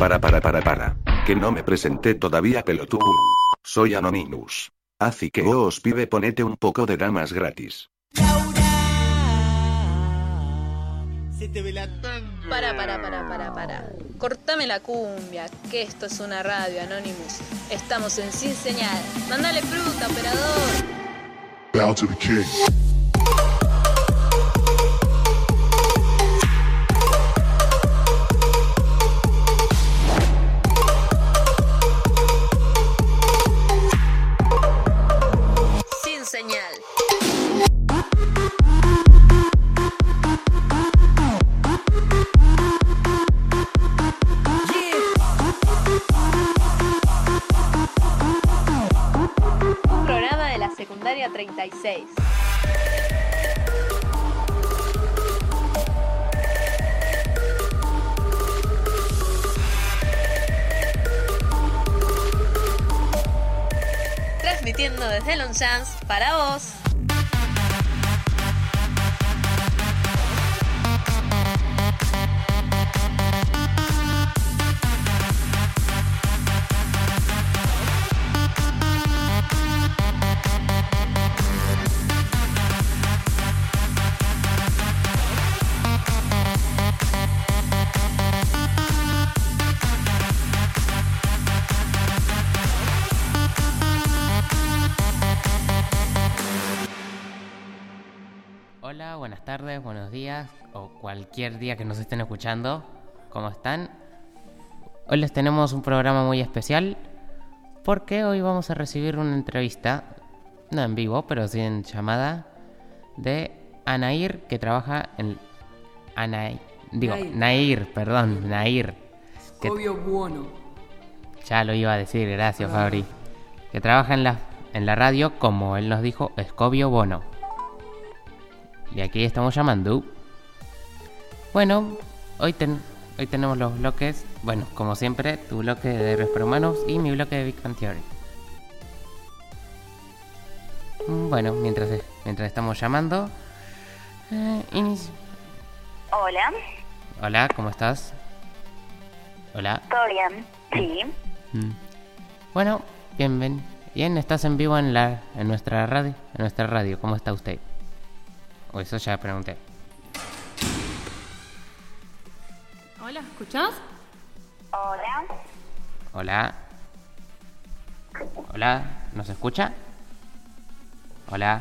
Para. Que no me presenté todavía, pelotudo. Soy Anonymous. Así que os pibe ponete un poco de damas gratis. Se te ve la Para. Cortame la cumbia, que esto es una radio, Anonymous. Estamos en Sin Señal. Mándale fruta, operador. Bow to the king. Sin Señal. Un programa de la secundaria 36. Transmitiendo desde Longchamps para vos. Hola, buenas tardes, buenos días o cualquier día que nos estén escuchando. ¿Cómo están? Hoy les tenemos un programa muy especial porque hoy vamos a recibir una entrevista, no en vivo, pero sí en llamada, de Anair, que trabaja en... Nair. Escobio Buono. Ya lo iba a decir, gracias Fabri. Que trabaja en la radio, como él nos dijo, Escobio Bono. Y aquí estamos llamando. Bueno, hoy tenemos los bloques. Bueno, como siempre, tu bloque de Héroes Humanos y mi bloque de Big Bang Theory. Bueno, mientras estamos llamando, Hola. Hola, ¿cómo estás? Hola. ¿Todo bien? Sí. Bueno, bien, estás en vivo en nuestra radio. ¿Cómo está usted? O eso ya pregunté. Hola, ¿escuchás? Hola. Hola, ¿nos escucha? Hola.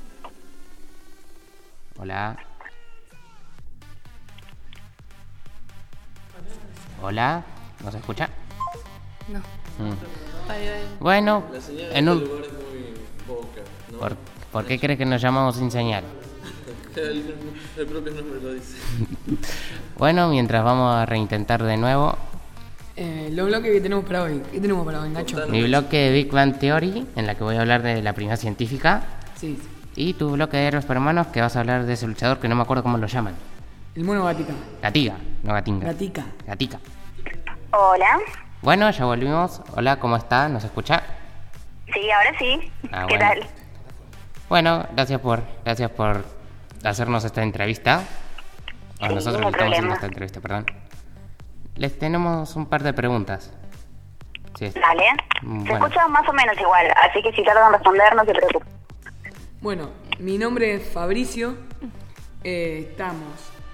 Hola, ¿nos escucha? No. Bueno, La señal en un... lugar es muy poca, ¿no? ¿Por qué crees que nos llamamos sin señal? El propio nombre lo dice. Bueno, mientras vamos a reintentar de nuevo Los bloques que tenemos para hoy. ¿Qué tenemos para hoy, Nacho? mi bloque de Big Bang Theory, en la que voy a hablar de la primera científica. Sí. Y tu bloque de Héroes Hermanos, que vas a hablar de ese luchador que no me acuerdo cómo lo llaman. El mono Gatica. Gatiga, no Gatinga. Gatica. Hola. Bueno, ya volvimos. Hola, ¿cómo está? ¿Nos escucha? Sí, ahora sí. Ah, ¿Qué bueno. tal? Bueno, gracias por hacernos esta entrevista. A Sí, nosotros no le estamos problema. haciendo esta entrevista, perdón. Les tenemos un par de preguntas. Sí, Dale. Se bueno. escucha más o menos igual, así que si tardan en responder, no se preocupen. Bueno, mi nombre es Fabricio. Estamos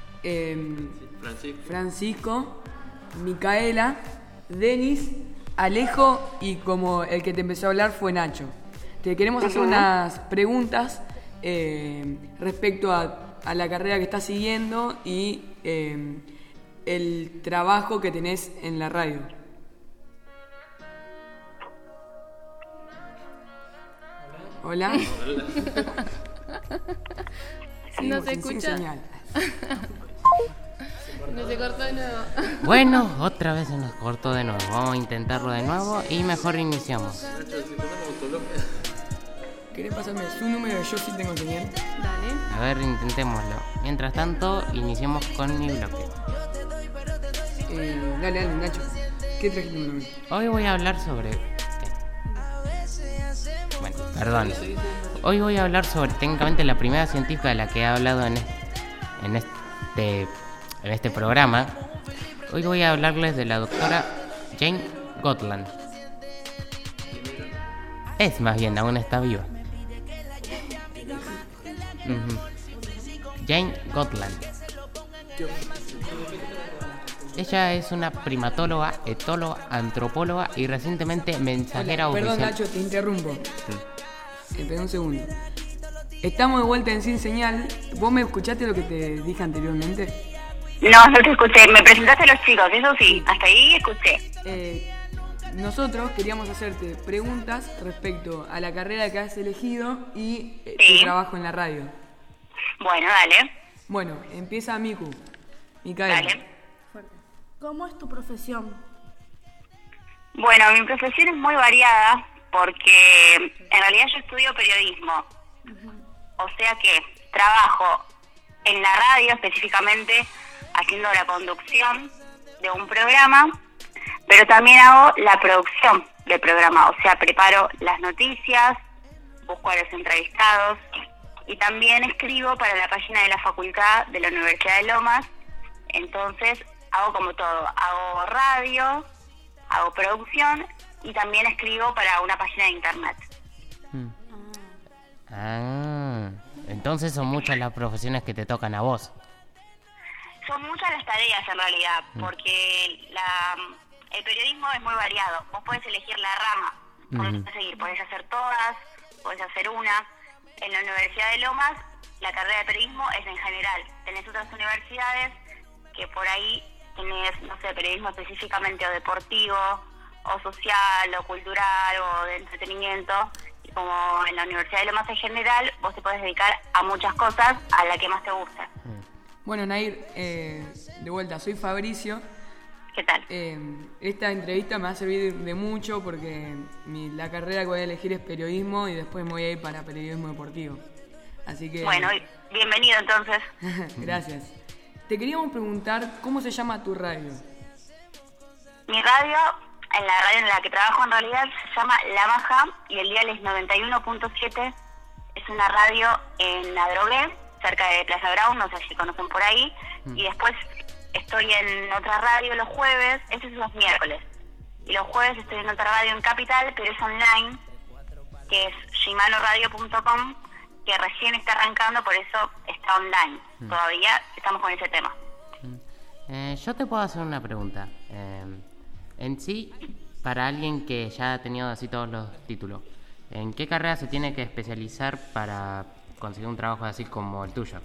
Francisco, Micaela, Denis, Alejo y como el que te empezó a hablar fue Nacho. Te queremos hacer unas preguntas respecto a la carrera que estás siguiendo y el trabajo que tenés en la radio. Hola. No Seguimos se en Sin escucha. Señal. No se cortó de nuevo. Bueno, otra vez se nos cortó de nuevo. Vamos a intentarlo de nuevo y mejor iniciamos. ¿Querés pasarme su número? Yo sí tengo señal. Dale. A ver, intentémoslo. Mientras tanto, iniciemos con mi bloque. Dale, Nacho. ¿Qué trajiste un nombre? Hoy voy a hablar sobre... Bueno, perdón. Hoy voy a hablar sobre técnicamente la primera científica de la que he hablado en este programa. Hoy voy a hablarles de la doctora Jane Gottland. Es más bien, aún está viva. Jane Gottland. Ella es una primatóloga, etóloga, antropóloga y recientemente mensajera oficial. Perdón, Nacho, te interrumpo. Espera un segundo. Estamos de vuelta en Sin Señal. ¿Vos me escuchaste lo que te dije anteriormente? No te escuché. Me presentaste a los chicos, eso sí. Hasta ahí escuché. Nosotros queríamos hacerte preguntas respecto a la carrera que has elegido y Sí. tu trabajo en la radio. Bueno, dale. Bueno, empieza Micaela. Dale. ¿Cómo es tu profesión? Bueno, mi profesión es muy variada porque en realidad yo estudio periodismo. O sea que trabajo en la radio específicamente haciendo la conducción de un programa, pero también hago la producción del programa. O sea, preparo las noticias, busco a los entrevistados y también escribo para la página de la facultad de la Universidad de Lomas. Entonces hago como todo, hago radio, hago producción y también escribo para una página de internet. Entonces son muchas las profesiones que te tocan a vos. Son muchas las tareas en realidad, porque el periodismo es muy variado. Vos podés elegir la rama, podés seguir, podés hacer todas, podés hacer una. En la Universidad de Lomas, la carrera de periodismo es en general. Tenés otras universidades que por ahí tenés, no sé, periodismo específicamente o deportivo, o social, o cultural, o de entretenimiento. Y como en la Universidad de Lomas en general, vos te podés dedicar a muchas cosas, a la que más te guste. Bueno, Nair, de vuelta, soy Fabricio. ¿Qué tal? Esta entrevista me va a servir de mucho porque la carrera que voy a elegir es periodismo y después me voy a ir para periodismo deportivo. Así que... Bueno, bienvenido entonces. Gracias. Te queríamos preguntar, ¿cómo se llama tu radio? Mi radio, en la radio en la que trabajo en realidad, se llama La Maja y el dial es 91.7. Es una radio en Adrogué, cerca de Plaza Brown, no sé si conocen por ahí. Y después estoy en otra radio los jueves, eso es los miércoles. Y los jueves estoy en otra radio en Capital, pero es online, que es shimanoradio.com, que recién está arrancando, por eso está online. Todavía estamos con ese tema. Yo te puedo hacer una pregunta. En sí, para alguien que ya ha tenido así todos los títulos, ¿en qué carrera se tiene que especializar para conseguir un trabajo así como el tuyo?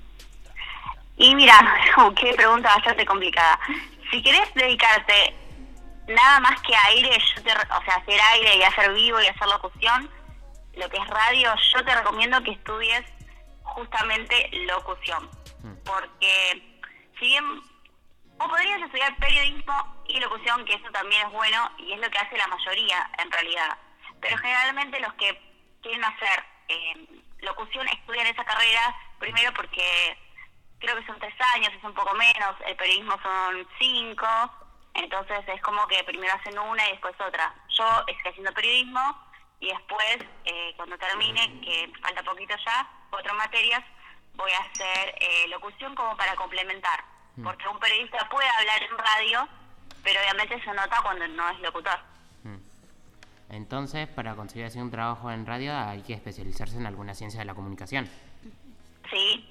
Y mira, qué pregunta bastante complicada. Si querés dedicarte nada más que a aire, o sea, hacer aire y hacer vivo y hacer locución, lo que es radio, yo te recomiendo que estudies justamente locución. Porque si bien vos podrías estudiar periodismo y locución, que eso también es bueno y es lo que hace la mayoría en realidad, pero generalmente los que quieren hacer locución estudian esa carrera primero porque creo que son 3 años, es un poco menos, el periodismo son 5, entonces es como que primero hacen una y después otra. Yo estoy haciendo periodismo y después, cuando termine, que falta poquito ya, 4 materias, voy a hacer locución como para complementar. Porque un periodista puede hablar en radio, pero obviamente se nota cuando no es locutor. Entonces, para conseguir así un trabajo en radio hay que especializarse en alguna ciencia de la comunicación. Sí.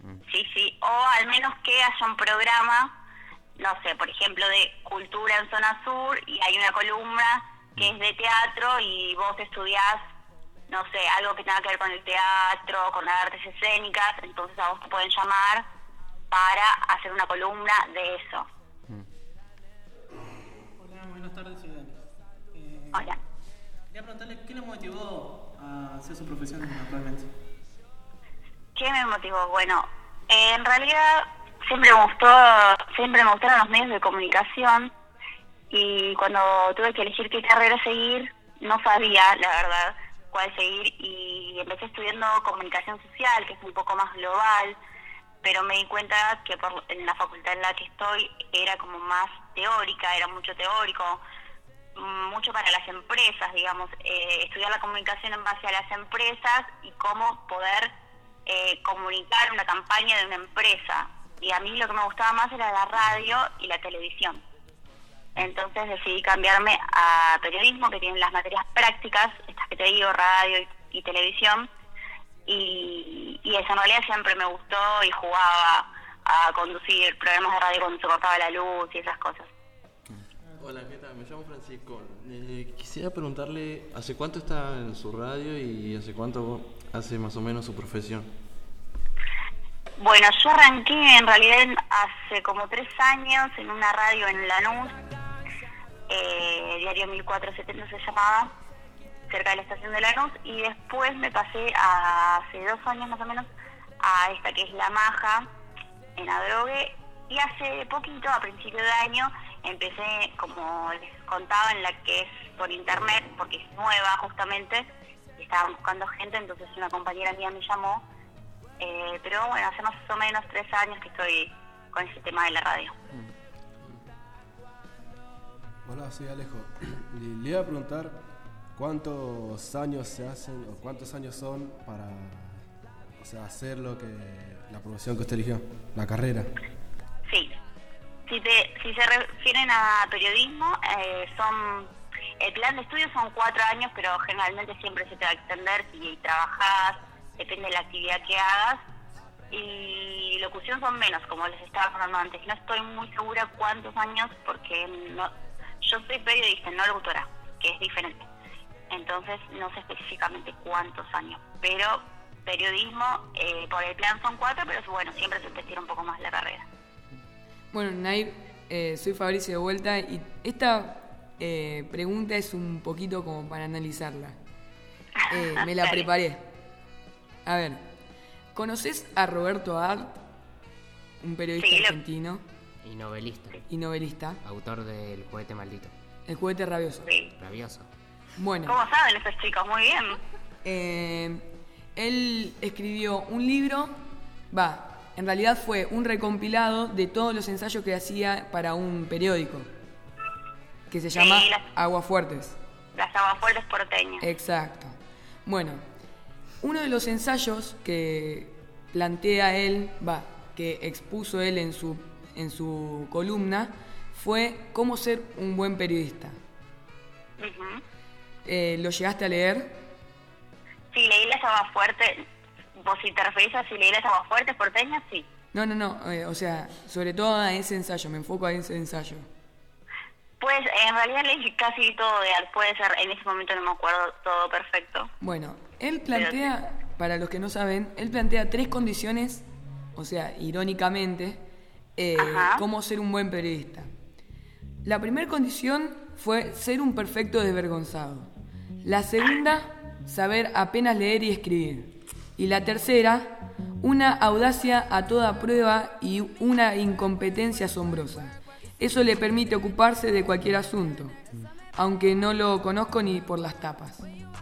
O al menos que haya un programa, no sé, por ejemplo, de cultura en zona sur y hay una columna que es de teatro y vos estudiás, no sé, algo que tenga que ver con el teatro, con las artes escénicas, entonces a vos te pueden llamar para hacer una columna de eso. Hola, buenas tardes, soy Dani. Hola. Quería preguntarle qué le motivó a hacer su profesión actualmente. ¿Qué me motivó? Bueno, en realidad siempre me gustaron los medios de comunicación y cuando tuve que elegir qué carrera seguir, no sabía, la verdad, cuál seguir y empecé estudiando comunicación social, que es un poco más global, pero me di cuenta que en la facultad en la que estoy era como más teórica, era mucho teórico, mucho para las empresas, digamos, estudiar la comunicación en base a las empresas y cómo poder comunicar una campaña de una empresa. Y a mí lo que me gustaba más era la radio y la televisión. Entonces decidí cambiarme a periodismo, que tienen las materias prácticas, estas que te digo, radio y televisión, y eso en realidad siempre me gustó y jugaba a conducir programas de radio cuando se cortaba la luz y esas cosas. Hola, ¿qué tal? Me llamo Francisco. Quisiera preguntarle, ¿hace cuánto está en su radio y hace cuánto hace más o menos su profesión? Bueno, yo arranqué en realidad hace como 3 años en una radio en Lanús, Diario 1470 se llamaba, cerca de la estación de Lanús, y después me pasé hace 2 años más o menos a esta que es La Maja, en Adrogué, y hace poquito, a principio de año, empecé, como les contaba, en la que es por internet, porque es nueva justamente, y estaban buscando gente, entonces una compañera mía me llamó, pero bueno, hace más o menos 3 años que estoy con ese tema de la radio. Hola, soy Alejo. Le iba a preguntar cuántos años se hacen o cuántos años son para, o sea, hacer la profesión que usted eligió, la carrera. Sí. Si se refieren a periodismo, el plan de estudio son 4 años, pero generalmente siempre se te va a extender si trabajás, depende de la actividad que hagas, y locución son menos, como les estaba contando antes. No estoy muy segura cuántos años, porque yo soy periodista, no locutora, que es diferente. Entonces no sé específicamente cuántos años, pero periodismo, por el plan son 4, pero bueno, siempre se te estira un poco más la carrera. Bueno, Nair, soy Fabricio de vuelta, y esta pregunta es un poquito como para analizarla. Me la preparé. A ver, ¿conoces a Roberto Art? Un periodista argentino. Y novelista. Y novelista. Autor del Juguete Maldito. El Juguete Rabioso. Sí. Rabioso. Bueno. ¿Cómo saben esos chicos? Muy bien. Él escribió un libro, en realidad fue un recompilado de todos los ensayos que hacía para un periódico, que se llama Aguafuertes. Las Aguafuertes porteñas. Exacto. Bueno, uno de los ensayos que plantea él, que expuso él en su columna, fue cómo ser un buen periodista. Uh-huh. ¿Lo llegaste a leer? Sí, leí Las Aguafuertes. ¿Vos si te referís a si leí Las Aguafuertes porteñas? Sí. No, o sea, sobre todo a ese ensayo, me enfoco a ese ensayo. Pues en realidad leí casi todo de él, puede ser, en ese momento no me acuerdo todo perfecto. Bueno, él plantea, para los que no saben, él plantea 3 condiciones, o sea, irónicamente, cómo ser un buen periodista. La primera condición fue ser un perfecto desvergonzado. La segunda, saber apenas leer y escribir. Y la tercera, una audacia a toda prueba y una incompetencia asombrosa. Eso le permite ocuparse de cualquier asunto, aunque no lo conozco ni por las tapas.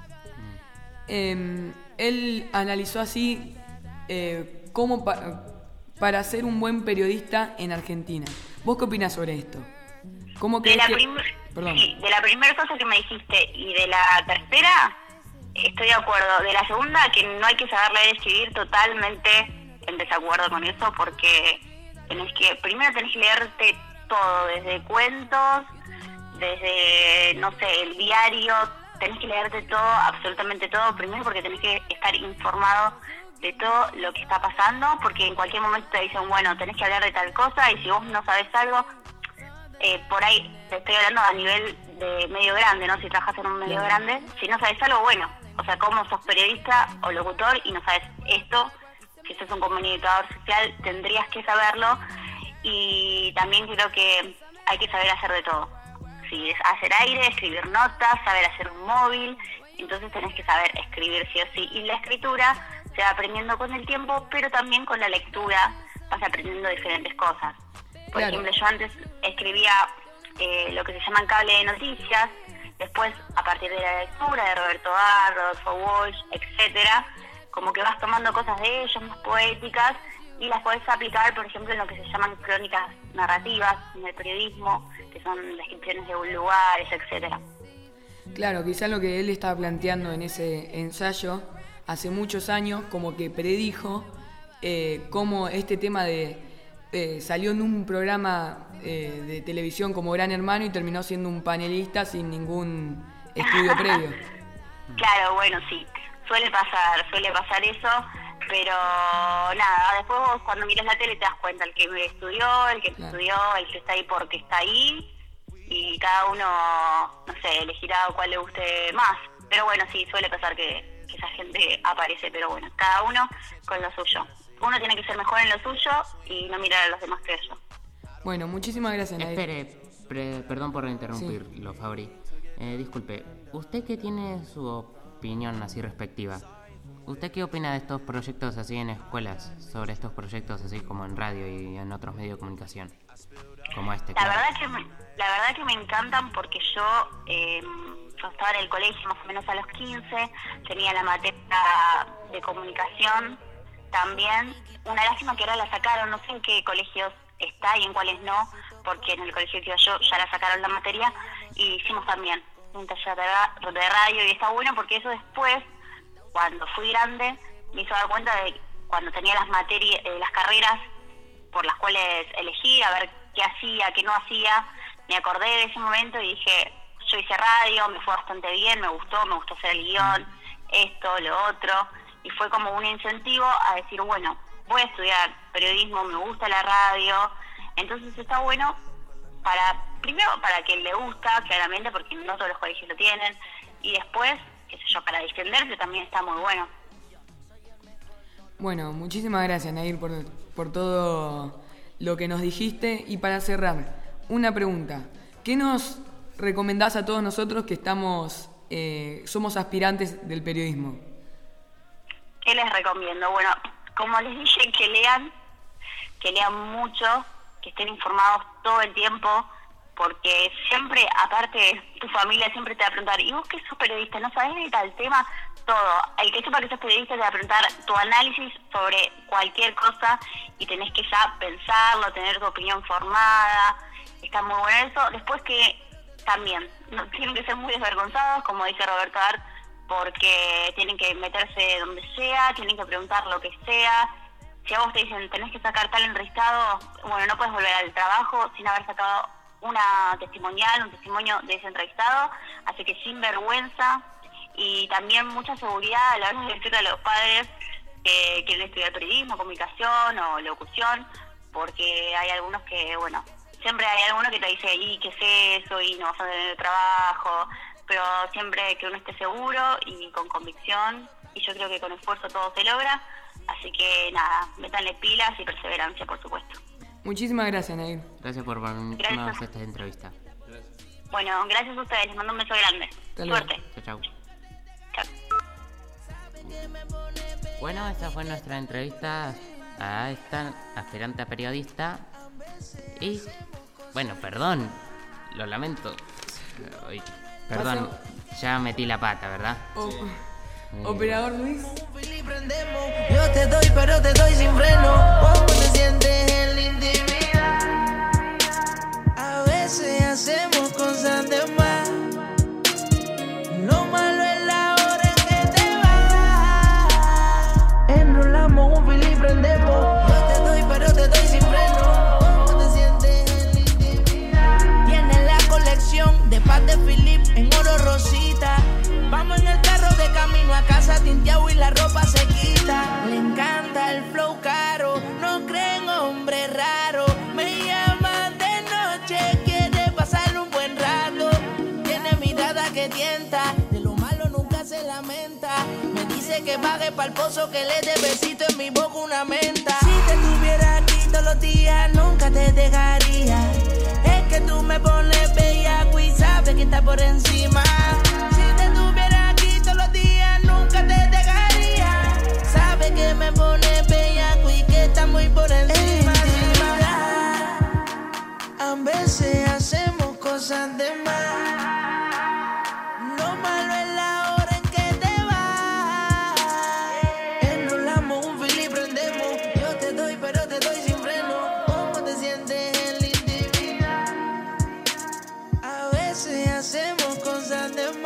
Él analizó así cómo para ser un buen periodista en Argentina. ¿Vos qué opinás sobre esto? ¿Cómo crees de la primera cosa que me dijiste y de la tercera, estoy de acuerdo. De la segunda, que no hay que saber leer y escribir, totalmente en desacuerdo con eso, porque primero tenés que leerte todo, desde cuentos, desde, no sé, el diario, tenés que leerte todo, absolutamente todo, primero porque tenés que estar informado de todo lo que está pasando, porque en cualquier momento te dicen, bueno, tenés que hablar de tal cosa, y si vos no sabés algo, por ahí te estoy hablando a nivel de medio grande, ¿no? Si trabajas en un medio grande, si no sabés algo, bueno, o sea, como sos periodista o locutor y no sabes esto, si sos un comunicador social, tendrías que saberlo. Y también creo que hay que saber hacer de todo. Si es hacer aire, escribir notas, saber hacer un móvil, entonces tenés que saber escribir sí o sí. Y la escritura se va aprendiendo con el tiempo, pero también con la lectura vas aprendiendo diferentes cosas. Por ejemplo, yo antes escribía lo que se llaman cable de noticias, después a partir de la lectura de Roberto Ar, Rodolfo Walsh, etcétera, como que vas tomando cosas de ellos más poéticas y las podés aplicar, por ejemplo, en lo que se llaman crónicas narrativas en el periodismo, que son descripciones de lugares, etcétera. Claro, quizás lo que él estaba planteando en ese ensayo hace muchos años, como que predijo cómo este tema salió en un programa de televisión como Gran Hermano y terminó siendo un panelista sin ningún estudio previo. Claro, bueno, sí, suele pasar eso, pero nada, después vos cuando miras la tele te das cuenta el que estudió, el que no estudió, el que está ahí porque está ahí, y cada uno, no sé, elegirá cuál le guste más. Pero bueno, sí, suele pasar que esa gente aparece, pero bueno, cada uno con lo suyo. Uno tiene que ser mejor en lo suyo y no mirar a los demás que yo. Bueno, muchísimas gracias, Nair. Espere, perdón por interrumpirlo, Fabri. Disculpe, ¿usted qué tiene su opinión así respectiva? ¿Usted qué opina de estos proyectos así en escuelas, sobre estos proyectos así como en radio y en otros medios de comunicación? Como este. La verdad que me encantan porque yo estaba en el colegio más o menos a los 15, tenía la materia de comunicación también. Una lástima que ahora la sacaron, no sé en qué colegios está y en cuáles no, porque en el colegio que iba yo ya la sacaron la materia, y hicimos también un taller de radio, y está bueno porque eso después, cuando fui grande, me hizo dar cuenta de cuando tenía las materias, las carreras por las cuales elegí, a ver qué hacía, qué no hacía, me acordé de ese momento y dije, yo hice radio, me fue bastante bien, me gustó hacer el guión, esto, lo otro, y fue como un incentivo a decir, bueno, voy a estudiar periodismo, me gusta la radio. Entonces está bueno primero para quien le gusta, claramente, porque no todos los colegios lo tienen, y después, qué sé yo, para defenderse también está muy bueno. Bueno, muchísimas gracias, Nair, por todo lo que nos dijiste. Y para cerrar, una pregunta. ¿Qué nos recomendás a todos nosotros que somos aspirantes del periodismo? ¿Qué les recomiendo? Bueno, como les dije, que lean mucho, que estén informados todo el tiempo, porque siempre, aparte, tu familia siempre te va a preguntar, ¿y vos qué sos periodista? ¿No sabés de tal tema? Todo. El que sepa que sos periodista te va a preguntar tu análisis sobre cualquier cosa y tenés que ya pensarlo, tener tu opinión formada. Está muy bueno eso. Después que también no tienen que ser muy desvergonzados, como dice Roberto Art, porque tienen que meterse donde sea, tienen que preguntar lo que sea. Si a vos te dicen tenés que sacar tal entrevistado, bueno, no puedes volver al trabajo sin haber sacado un testimonio de ese entrevistado, así que sin vergüenza. Y también mucha seguridad a la hora de decirle a los padres que quieren estudiar periodismo, comunicación o locución, porque hay algunos que, bueno, siempre hay alguno que te dice, ¿y qué es eso? Y no vas a tener trabajo, pero siempre que uno esté seguro y con convicción, y yo creo que con esfuerzo todo se logra, así que nada, métanle pilas y perseverancia, por supuesto. Muchísimas gracias, Nair. Gracias por permitirnos esta entrevista. Bueno, gracias a ustedes, les mando un beso grande. Suerte. Chao. Bueno, esta fue nuestra entrevista a esta aspirante a periodista. Y, bueno, perdón, lo lamento. Perdón, ya metí la pata, ¿verdad? Operador Luis. Yo te doy, pero te doy sin freno. ¿Cómo te sientes en la intimidad? A veces hacemos cosas de más. Lo malo es la hora en que te vas. Enrolamos un fil y prendemos. Yo te doy, pero te doy sin freno. ¿Cómo te sientes en la intimidad? Tienes la colección de paz de Philip en oro rosita. Vamos en el carro de camino a casa tinteado y la ropa se quita. Le encanta el flow caro, no creen hombre raro. Me llama de noche, quiere pasar un buen rato. Tiene mirada que tienta, de lo malo nunca se lamenta. Me dice que baje pa'l pozo, que le dé besito en mi boca una menta. Si te tuviera aquí todos los días, nunca te dejaría. Es que tú me pones bellaco y sabes que está por encima. Que me pone bellaco y que está muy por encima. A veces hacemos cosas de más. Lo malo es la hora en que te vas. Enrolamos un fil y prendemos. Yo te doy, pero te doy sin freno. ¿Cómo te sientes en la intimidad? A veces hacemos cosas de más.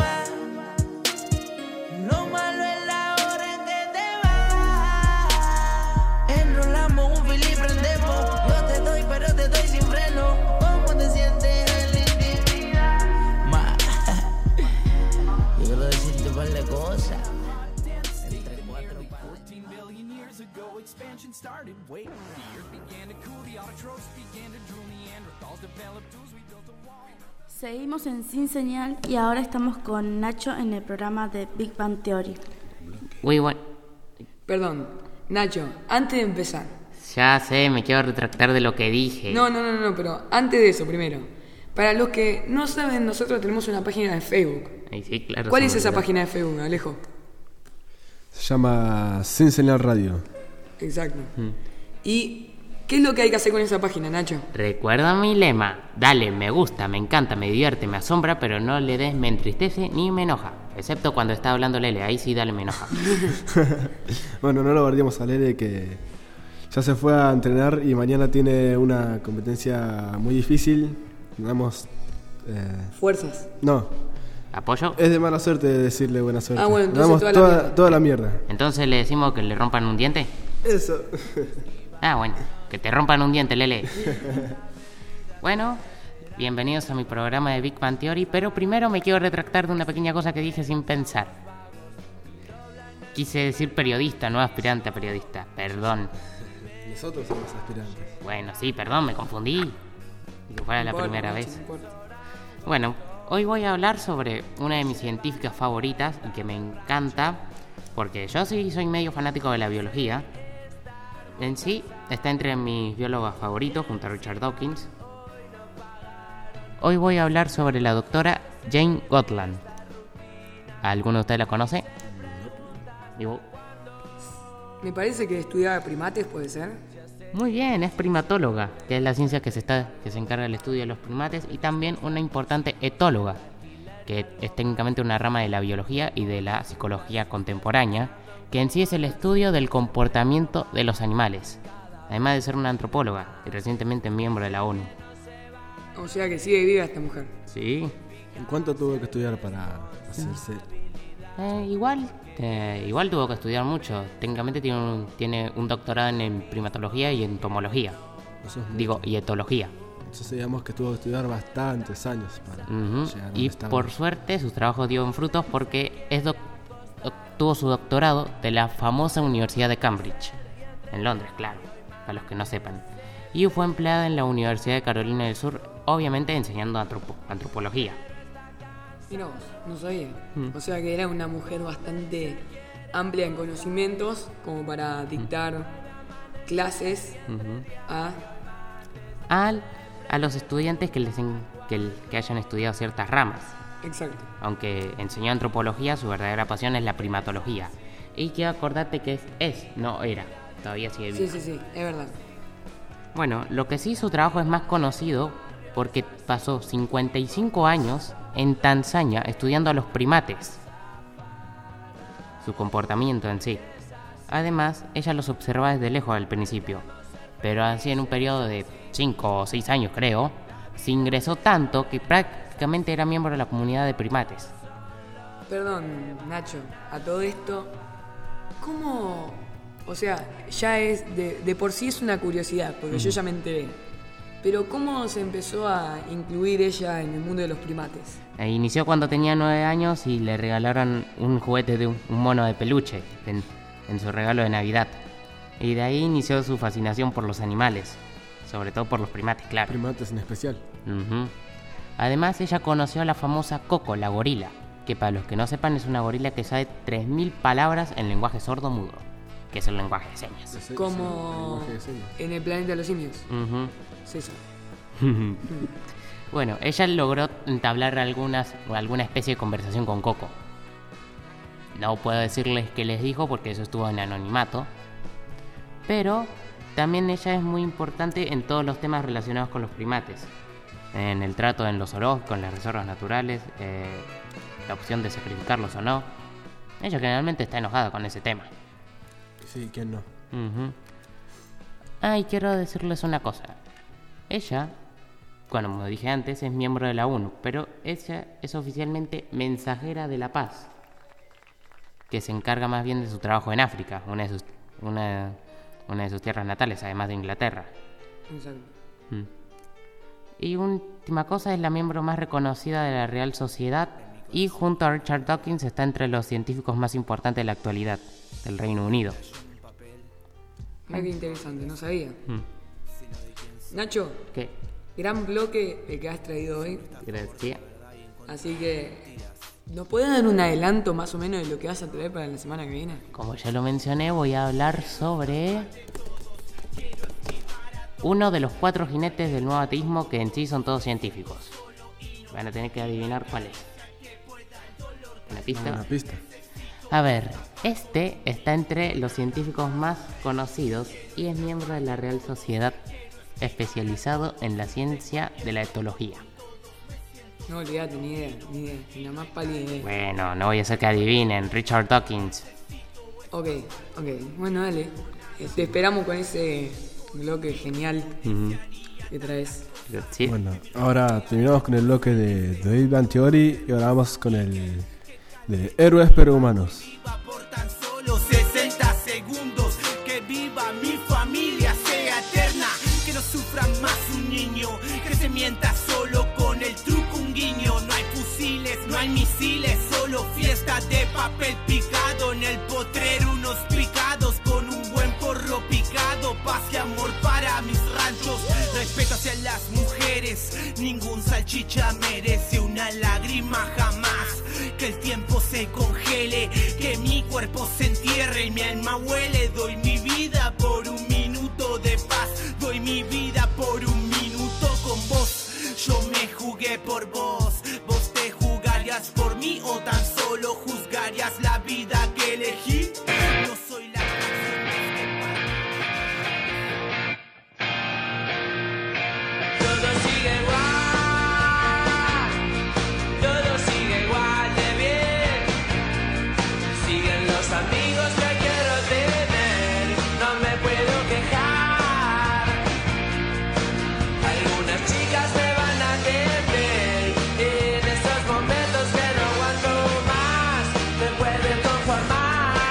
expansion started. Wait, the earth began to cool, the autotrophs began to drool, Neanderthals developed tools, we built a wall. Seguimos en Sin Señal y ahora estamos con Nacho en el programa de Big Bang Theory. Muy bueno. Perdón, Nacho, antes de empezar. Ya sé, me quiero retractar de lo que dije. No, pero antes de eso, primero. Para los que no saben, nosotros tenemos una página de Facebook. Ay, sí, claro. ¿Cuál es esa página de Facebook, Alejo? Se llama Sin Señal Radio. Exacto. ¿Y qué es lo que hay que hacer con esa página, Nacho? Recuerda mi lema. Dale, me gusta, me encanta, me divierte, me asombra, pero no le des me entristece ni me enoja. Excepto cuando está hablando Lele, ahí sí dale me enoja. Bueno, no lo guardemos a Lele, que ya se fue a entrenar y mañana tiene una competencia muy difícil. Damos... ¿Fuerzas? No. ¿Apoyo? Es de mala suerte decirle buena suerte. Ah, bueno, entonces damos toda la mierda. ¿Entonces le decimos que le rompan un diente? Eso. Ah, bueno, que te rompan un diente, Lele. Bueno, bienvenidos a mi programa de Big Bang Theory, pero primero me quiero retractar de una pequeña cosa que dije sin pensar. Quise decir periodista, no aspirante a periodista, perdón. Nosotros somos aspirantes. Bueno, sí, perdón, me confundí. Que fuera la primera vez. Bueno, hoy voy a hablar sobre una de mis científicas favoritas y que me encanta, porque yo sí soy medio fanático de la biología. En sí, está entre mis biólogos favoritos junto a Richard Dawkins. Hoy voy a hablar sobre la doctora Jane Gottland. ¿Alguno de ustedes la conoce? Digo, me parece que estudiaba primates, ¿puede ser? Muy bien, es primatóloga, que es la ciencia que se encarga del estudio de los primates, y también una importante etóloga, que es técnicamente una rama de la biología y de la psicología contemporánea, que en sí es el estudio del comportamiento de los animales, además de ser una antropóloga y recientemente miembro de la ONU. O sea que sigue viva esta mujer. Sí. ¿Cuánto tuvo que estudiar para hacerse? Igual tuvo que estudiar mucho. Técnicamente tiene un doctorado en primatología y entomología. Y etología. Entonces digamos que tuvo que estudiar bastantes años para llegar a y por suerte sus trabajos dieron frutos porque obtuvo su doctorado de la famosa Universidad de Cambridge, en Londres, claro, para los que no sepan. Y fue empleada en la Universidad de Carolina del Sur, obviamente enseñando antropología. Mira vos, no sabía. O sea que era una mujer bastante amplia en conocimientos como para dictar clases a los estudiantes que hayan estudiado ciertas ramas. Exacto. Aunque enseñó antropología, su verdadera pasión es la primatología. Y quiero acordarte que no era, todavía sigue viva. Sí, es verdad. Bueno, lo que sí, su trabajo es más conocido porque pasó 55 años en Tanzania estudiando a los primates, su comportamiento en sí. Además, ella los observaba desde lejos al principio, pero así en un periodo de 5 o 6 años creo, se ingresó tanto que prácticamente era miembro de la comunidad de primates. Perdón, Nacho, a todo esto, ¿cómo? O sea, ya es de por sí es una curiosidad, porque yo ya me enteré. Pero ¿cómo se empezó a incluir ella en el mundo de los primates? Inició cuando tenía 9 años y le regalaron un juguete de un mono de peluche en su regalo de Navidad. Y de ahí inició su fascinación por los animales, sobre todo por los primates, claro. Primates en especial. Además, ella conoció a la famosa Coco, la gorila, que para los que no sepan es una gorila que sabe 3.000 palabras en lenguaje sordo-mudo, que es el lenguaje de señas. Como en el planeta de los simios. César. Bueno, ella logró entablar alguna especie de conversación con Coco. No puedo decirles qué les dijo porque eso estuvo en anonimato. Pero también ella es muy importante en todos los temas relacionados con los primates. En el trato en los zoológicos, en las reservas naturales, la opción de sacrificarlos o no. Ella generalmente está enojada con ese tema. Sí, ¿quién no? Y quiero decirles una cosa. Ella, como dije antes, es miembro de la ONU, pero ella es oficialmente mensajera de la paz, que se encarga más bien de su trabajo en África, una de sus tierras natales, además de Inglaterra. Exacto. Y última cosa, es la miembro más reconocida de la Real Sociedad y junto a Richard Dawkins está entre los científicos más importantes de la actualidad del Reino Unido. Mira qué interesante, no sabía. Mm. Nacho, ¿Qué? gran bloque el que has traído hoy. Gracias. Así que, ¿nos puedes dar un adelanto más o menos de lo que vas a traer para la semana que viene? Como ya lo mencioné, voy a hablar sobre uno de los 4 jinetes del nuevo ateísmo, que en sí son todos científicos. Van a tener que adivinar cuál es. ¿Una pista? Una pista. A ver, este está entre los científicos más conocidos y es miembro de la Real Sociedad, especializado en la ciencia de la etología. No, olvídate, ni idea, ni la más pálida idea. Bueno, no voy a hacer que adivinen. Richard Dawkins. Ok, bueno, dale. Te esperamos con ese bloque genial que traes. Sí. Bueno, ahora terminamos con el bloque de The Big Bang Theory y ahora vamos con el de Héroes pero Humanos. Por tan solo 60 segundos, que viva mi familia, sea eterna, que no sufra más un niño, que se mienta solo con el truco, un guiño. No hay fusiles, no hay misiles, solo fiesta de papel picado. En el potrero unos picados con un buen porro picado. Paz y amor para mis ranchos, respeto hacia las mujeres. Ningún salchicha merece una lágrima jamás. Que el tiempo se congele, que mi cuerpo se entierre y mi alma huele. Doy mi vida por un minuto de paz, doy mi vida por un minuto con vos. Yo me jugué por vos, vos te jugarías por mí o tan solo juzgarías la vida que elegí. No soy la todo sigue igual, todo sigue igual de bien. Siguen los amigos que quiero tener, no me puedo quejar. Algunas chicas me van a querer en estos momentos que no aguanto más, me pueden conformar.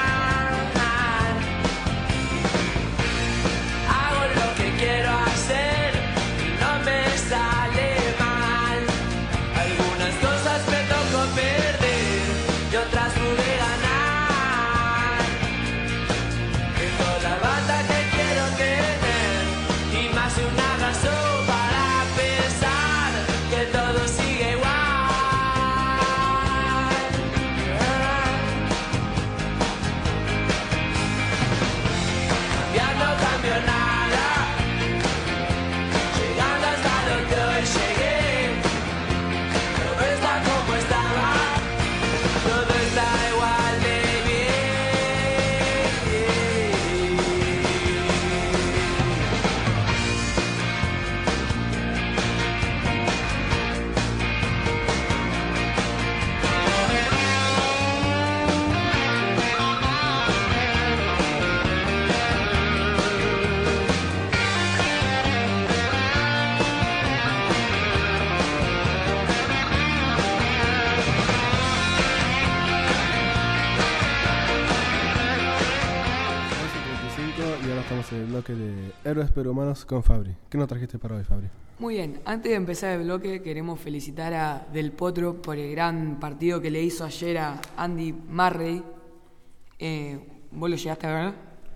Hago lo que quiero hacer y no me sale mal. Algunas cosas me tocó perder y otras pude ganar. Tengo la banda que quiero tener y más de una razón para pensar que todo sigue igual. Ya no cambio nada, llegando hasta donde hoy llegué. Todo está como estaba, todo está igual de Y ahora estamos en el bloque de Héroes pero Humanos con Fabri. ¿Qué nos trajiste para hoy, Fabri? Muy bien, antes de empezar el bloque queremos felicitar a Del Potro por el gran partido que le hizo ayer a Andy Murray. ¿Vos lo llegaste a ver?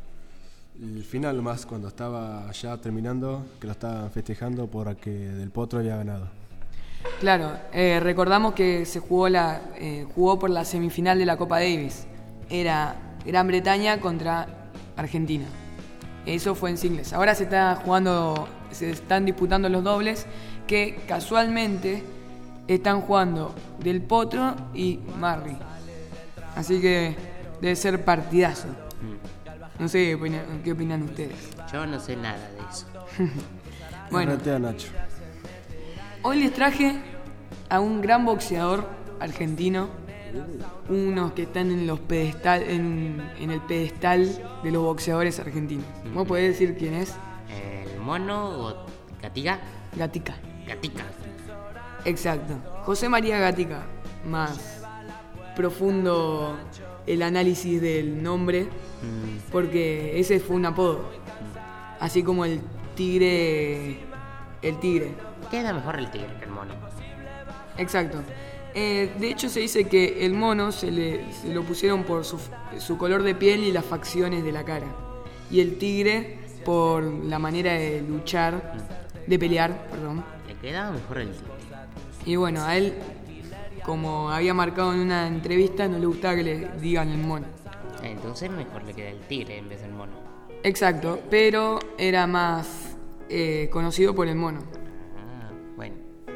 El final nomás, cuando estaba ya terminando, que lo estaban festejando porque Del Potro había ganado. Claro, recordamos que se jugó por la semifinal de la Copa Davis. Era Gran Bretaña contra Argentina. Eso fue en singles. Ahora se están disputando los dobles, que casualmente están jugando Del Potro y Murray. Así que debe ser partidazo. No sé qué opinan ustedes. Yo no sé nada de eso. Bueno, Nacho. hoy les traje a un gran boxeador argentino, unos que están en los pedestal, en el pedestal de los boxeadores argentinos. ¿Vos podés decir quién es? ¿El mono o Gatica? Gatica. Gatica. Exacto. José María Gatica. Más profundo el análisis del nombre, porque ese fue un apodo. Así como el tigre. El tigre. Queda mejor el tigre que el mono. Exacto. De hecho se dice que el mono se lo pusieron por su color de piel y las facciones de la cara. y el tigre por la manera de luchar, de pelear, perdón. Le quedaba mejor el tigre. Y bueno, a él, como había marcado en una entrevista, no le gustaba que le digan el mono. Entonces mejor le queda el tigre en vez del mono. Exacto, pero era más conocido por el mono. Ah, bueno.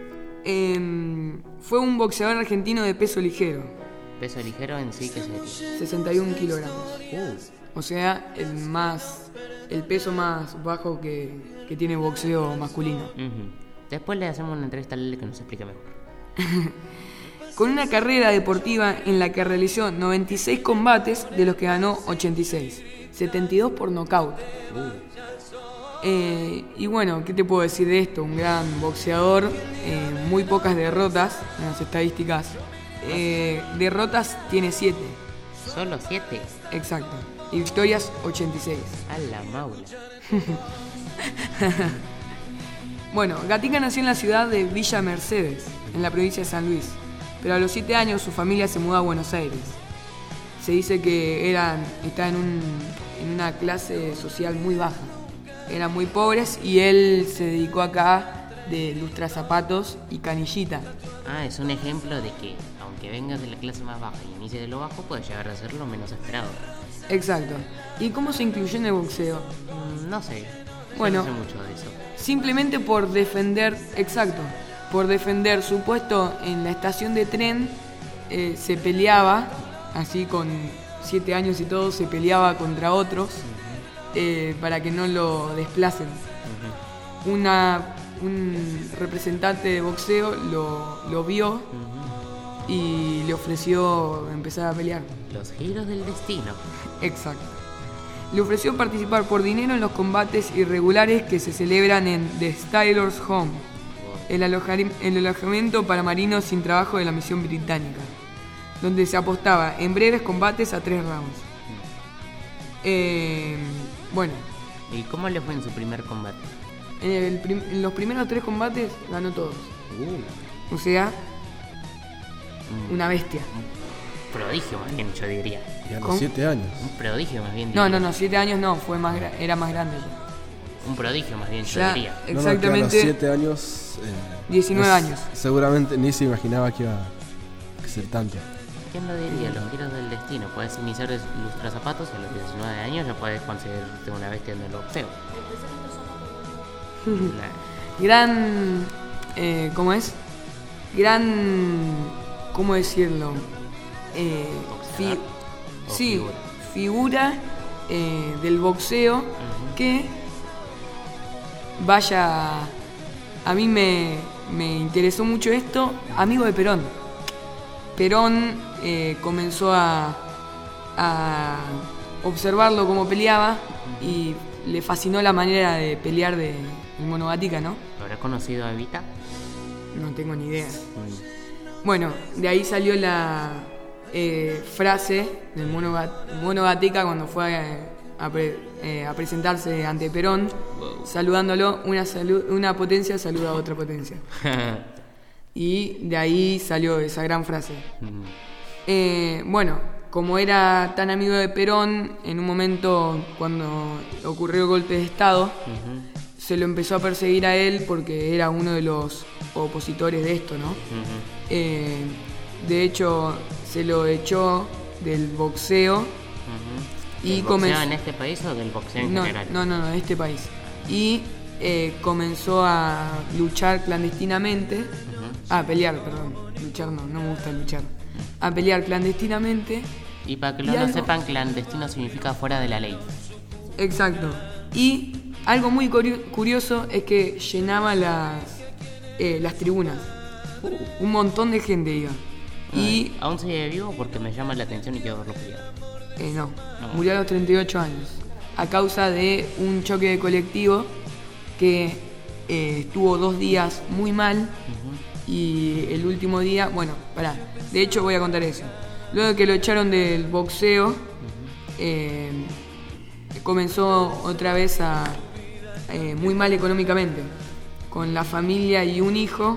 Fue un boxeador argentino de peso ligero. ¿Peso ligero en sí qué sería? 61 kilogramos. O sea, el peso más bajo que tiene boxeo masculino. Después le hacemos una entrevista a Lele que nos explique mejor. Con una carrera deportiva en la que realizó 96 combates, de los que ganó 86, 72 por nocaut. Y bueno, ¿qué te puedo decir de esto? Un gran boxeador, muy pocas derrotas en las estadísticas. Derrotas tiene 7. ¿Solo 7? Exacto. Y victorias 86. A la maula. Bueno, Gatica nació en la ciudad de Villa Mercedes, en la provincia de San Luis. Pero a los 7 años su familia se mudó a Buenos Aires. Se dice que estaba en una clase social muy baja. Eran muy pobres y él se dedicó acá de lustrazapatos y canillita. Ah, es un ejemplo de que, aunque vengas de la clase más baja y inicies de lo bajo, puedes llegar a ser lo menos esperado. Exacto. ¿Y cómo se incluyó en el boxeo? No sé. Bueno, no sé mucho de eso. Simplemente por defender su puesto en la estación de tren, se peleaba, así con 7 años y todo, se peleaba contra otros para que no lo desplacen. Un representante de boxeo lo vio y le ofreció empezar a pelear. Los giros del destino. Exacto. Le ofreció participar por dinero en los combates irregulares que se celebran en The Styler's Home, el alojamiento para marinos sin trabajo de la misión británica, donde se apostaba en breves combates a 3 rounds. Bueno. ¿Y cómo le fue en su primer combate? En los primeros 3 combates ganó todos. O sea, una bestia. Un prodigio más bien, yo diría. Y a los 7 años. Un prodigio más bien. Diría. No, 7 años no, era más grande. Un prodigio más bien, yo diría. Exactamente. No, a los 7 años... 19 años. Seguramente ni se imaginaba que iba a ser tanto. ¿Quién lo diría? Los giros del destino. Puedes iniciar lustrazapatos y a los 19 años ya puedes conseguirte una bestia en el boxeo. Gran... ¿cómo es? ¿Cómo decirlo? Figura del boxeo que a mí me interesó mucho esto, amigo de Perón. Perón comenzó a observarlo cómo peleaba y le fascinó la manera de pelear del Mono Gatica, ¿no? ¿Habrá conocido a Evita? No tengo ni idea. Bueno, de ahí salió la frase del Mono Gatica cuando fue a presentarse ante Perón, saludándolo, una potencia saluda a otra potencia. Y de ahí salió esa gran frase. Bueno, como era tan amigo de Perón, en un momento cuando ocurrió el golpe de Estado, se lo empezó a perseguir a él porque era uno de los opositores de esto, ¿no? De hecho, se lo echó del boxeo. ¿Del boxeo en este país o del boxeo en general? No, de este país. Y comenzó a luchar clandestinamente. Pelear, perdón. Luchar no me gusta luchar. A pelear clandestinamente. Y para que lo sepan, clandestino significa fuera de la ley. Exacto. Y algo muy curioso es que llenaba las tribunas. Un montón de gente iba. Y ¿aún sigue vivo? Porque me llama la atención y quiero verlo pelear. No, murió a los 38 años a causa de un choque de colectivo que estuvo 2 días muy mal. Y el último día, de hecho voy a contar eso. Luego de que lo echaron del boxeo, comenzó otra vez muy mal económicamente, con la familia y un hijo.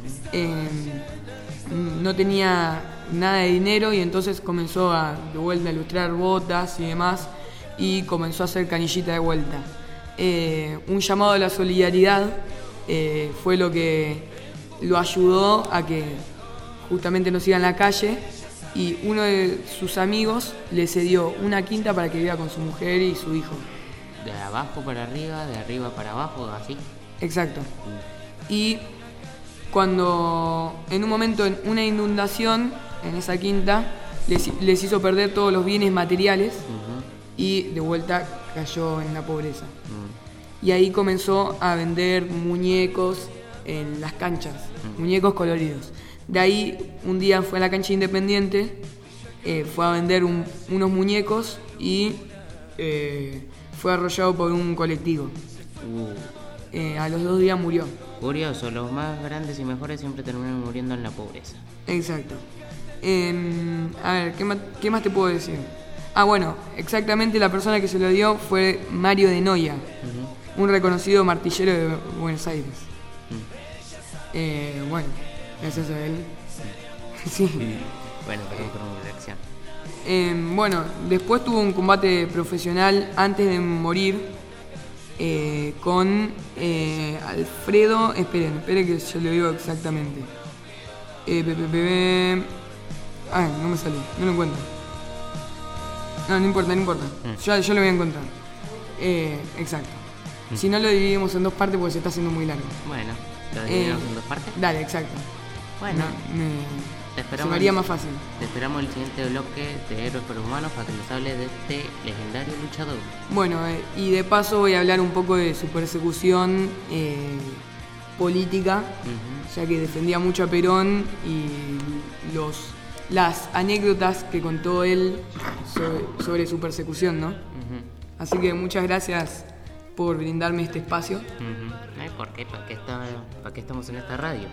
No tenía nada de dinero y entonces comenzó de vuelta a ilustrar botas y demás, y comenzó a hacer canillita de vuelta. Un llamado a la solidaridad fue lo que lo ayudó a que justamente no siga en la calle, y uno de sus amigos le cedió una quinta para que viva con su mujer y su hijo. De abajo para arriba, de arriba para abajo, así. Exacto. Y cuando en un momento, en una inundación en esa quinta, les hizo perder todos los bienes materiales y de vuelta cayó en la pobreza. Y ahí comenzó a vender muñecos en las canchas, muñecos coloridos. De ahí un día fue a la cancha Independiente, fue a vender unos muñecos y fue arrollado por un colectivo. A los 2 días murió. Curioso, los más grandes y mejores siempre terminan muriendo en la pobreza. Exacto. A ver, ¿qué más te puedo decir? Bueno, exactamente la persona que se lo dio fue Mario de Noia, un reconocido martillero de Buenos Aires. Bueno, gracias a él. Sí. Bueno, perdón por mi reacción. Bueno, después tuvo un combate profesional antes de morir con Alfredo. Esperen que yo le digo exactamente. No me salió, no lo encuentro. No importa. Yo lo voy a encontrar. Exacto. Si no, lo dividimos en 2 partes porque se está haciendo muy largo. Bueno, ¿lo dividimos en 2 partes? Dale, exacto. Bueno, se me haría más fácil. Te esperamos el siguiente bloque de Héroes por Humanos para que nos hable de este legendario luchador. Bueno, y de paso voy a hablar un poco de su persecución política, ya que defendía mucho a Perón, y las anécdotas que contó él sobre su persecución, ¿no? Así que muchas gracias por brindarme este espacio. ¿Por qué? ¿Para qué estamos en esta radio?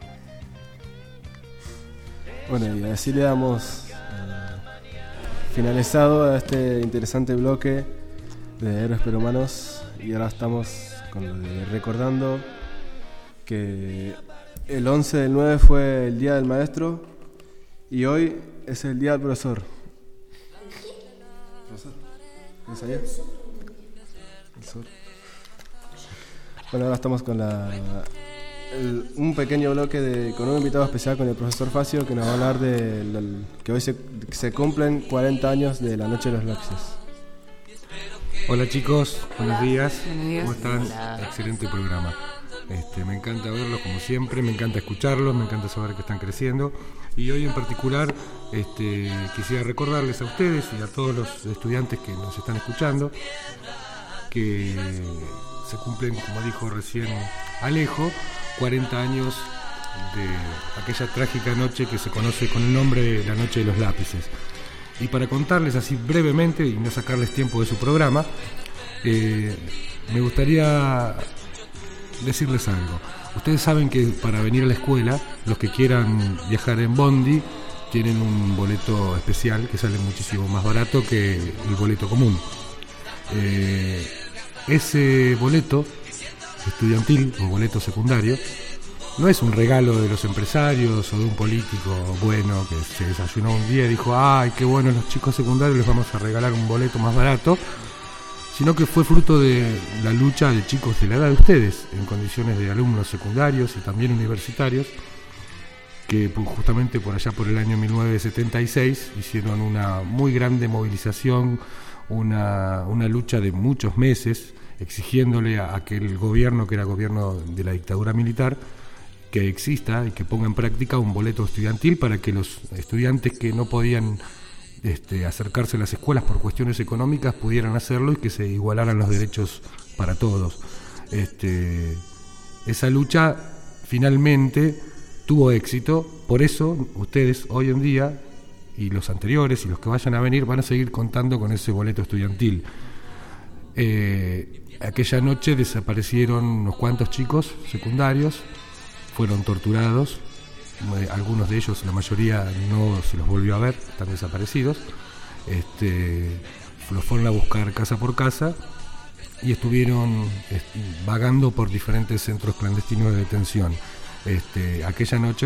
Bueno, y así le damos finalizado a este interesante bloque de Héroes por Humanos, y ahora estamos con lo de recordando que el 11 del 9 fue el Día del Maestro y hoy es el Día del Profesor. ¿Profesor? ¿Qué es ahí? Bueno, ahora estamos con un pequeño bloque con un invitado especial, con el profesor Facio, que nos va a hablar de que hoy se cumplen 40 años de la Noche de los Lápices. Hola chicos, buenos días. ¿Cómo están? Hola. Excelente programa. Me encanta verlos como siempre, me encanta escucharlos, me encanta saber que están creciendo. Y hoy en particular quisiera recordarles a ustedes y a todos los estudiantes que nos están escuchando que se cumplen, como dijo recién Alejo, 40 años de aquella trágica noche que se conoce con el nombre de la Noche de los Lápices. Y para contarles así brevemente y no sacarles tiempo de su programa, me gustaría decirles algo. Ustedes saben que para venir a la escuela, los que quieran viajar en bondi tienen un boleto especial que sale muchísimo más barato que el boleto común. Ese boleto estudiantil o boleto secundario no es un regalo de los empresarios o de un político bueno que se desayunó un día y dijo: ¡ay, qué bueno, los chicos secundarios les vamos a regalar un boleto más barato! Sino que fue fruto de la lucha de chicos de la edad de ustedes, en condiciones de alumnos secundarios y también universitarios, que justamente por allá por el año 1976 hicieron una muy grande movilización, una lucha de muchos meses, exigiéndole a aquel gobierno, que era gobierno de la dictadura militar, que exista y que ponga en práctica un boleto estudiantil para que los estudiantes que no podían acercarse a las escuelas por cuestiones económicas pudieran hacerlo y que se igualaran los derechos para todos. Esa lucha finalmente tuvo éxito, por eso ustedes hoy en día y los anteriores y los que vayan a venir van a seguir contando con ese boleto estudiantil. Aquella noche desaparecieron unos cuantos chicos secundarios, fueron torturados. Algunos de ellos, la mayoría, no se los volvió a ver, están desaparecidos. Los fueron a buscar casa por casa y estuvieron vagando por diferentes centros clandestinos de detención. Aquella noche,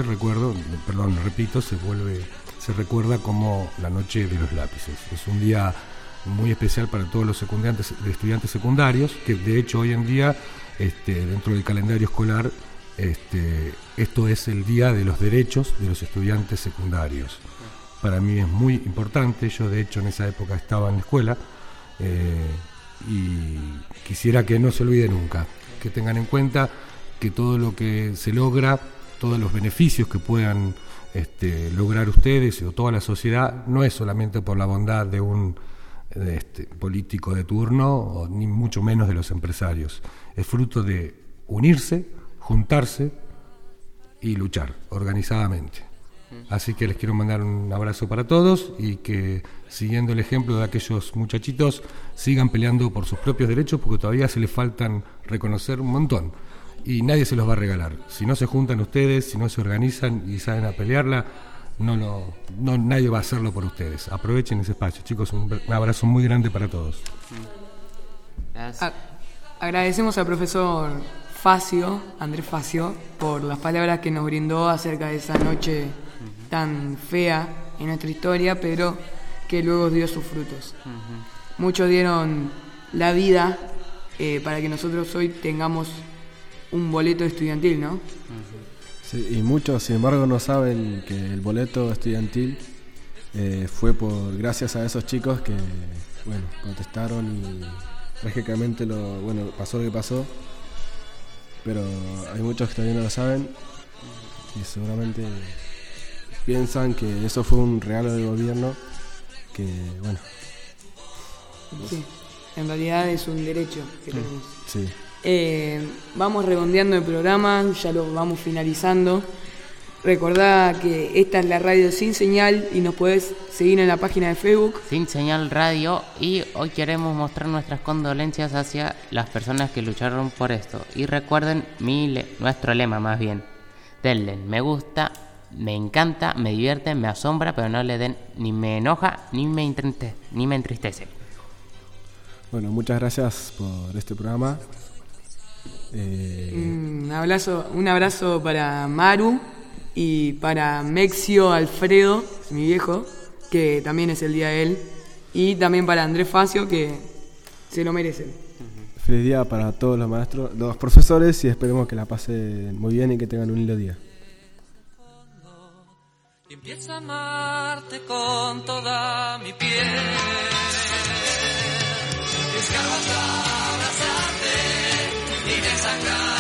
repito, se recuerda como la Noche de los Lápices. Es un día muy especial para todos los estudiantes secundarios, que de hecho hoy en día, dentro del calendario escolar, esto es el Día de los Derechos de los Estudiantes Secundarios. Para mí es muy importante. Yo de hecho en esa época estaba en la escuela, y quisiera que no se olvide nunca, que tengan en cuenta que todo lo que se logra, todos los beneficios que puedan lograr ustedes o toda la sociedad, no es solamente por la bondad de un político de turno, o ni mucho menos de los empresarios. Es fruto de unirse, juntarse y luchar organizadamente. Así que les quiero mandar un abrazo para todos, y que, siguiendo el ejemplo de aquellos muchachitos, sigan peleando por sus propios derechos, porque todavía se les faltan reconocer un montón y nadie se los va a regalar. Si no se juntan ustedes, si no se organizan y salen a pelearla, nadie va a hacerlo por ustedes. Aprovechen ese espacio, chicos. Un abrazo muy grande para todos. Agradecemos al profesor Andrés Facio, por las palabras que nos brindó acerca de esa noche tan fea en nuestra historia, pero que luego dio sus frutos. Muchos dieron la vida para que nosotros hoy tengamos un boleto estudiantil, ¿no? Sí, y muchos, sin embargo, no saben que el boleto estudiantil fue gracias a esos chicos que, protestaron, y trágicamente pasó lo que pasó. Pero hay muchos que todavía no lo saben, y seguramente piensan que eso fue un regalo del gobierno, que Sí, en realidad es un derecho que tenemos. Sí. Vamos redondeando el programa, ya lo vamos finalizando. Recordá que esta es la radio Sin Señal, y nos podés seguir en la página de Facebook Sin Señal Radio, y hoy queremos mostrar nuestras condolencias hacia las personas que lucharon por esto. Y recuerden nuestro lema, más bien: denle me gusta, me encanta, me divierte, me asombra, pero no le den ni me enoja ni me entristece. Bueno, muchas gracias por este programa. Un abrazo para Maru y para Mexio Alfredo, mi viejo, que también es el día de él, y también para Andrés Facio, que se lo merecen. Feliz día para todos los maestros, los profesores, y esperemos que la pasen muy bien y que tengan un lindo día. Y empiezo a amarte con toda mi piel. Descargo hasta abrazarte y desangrar.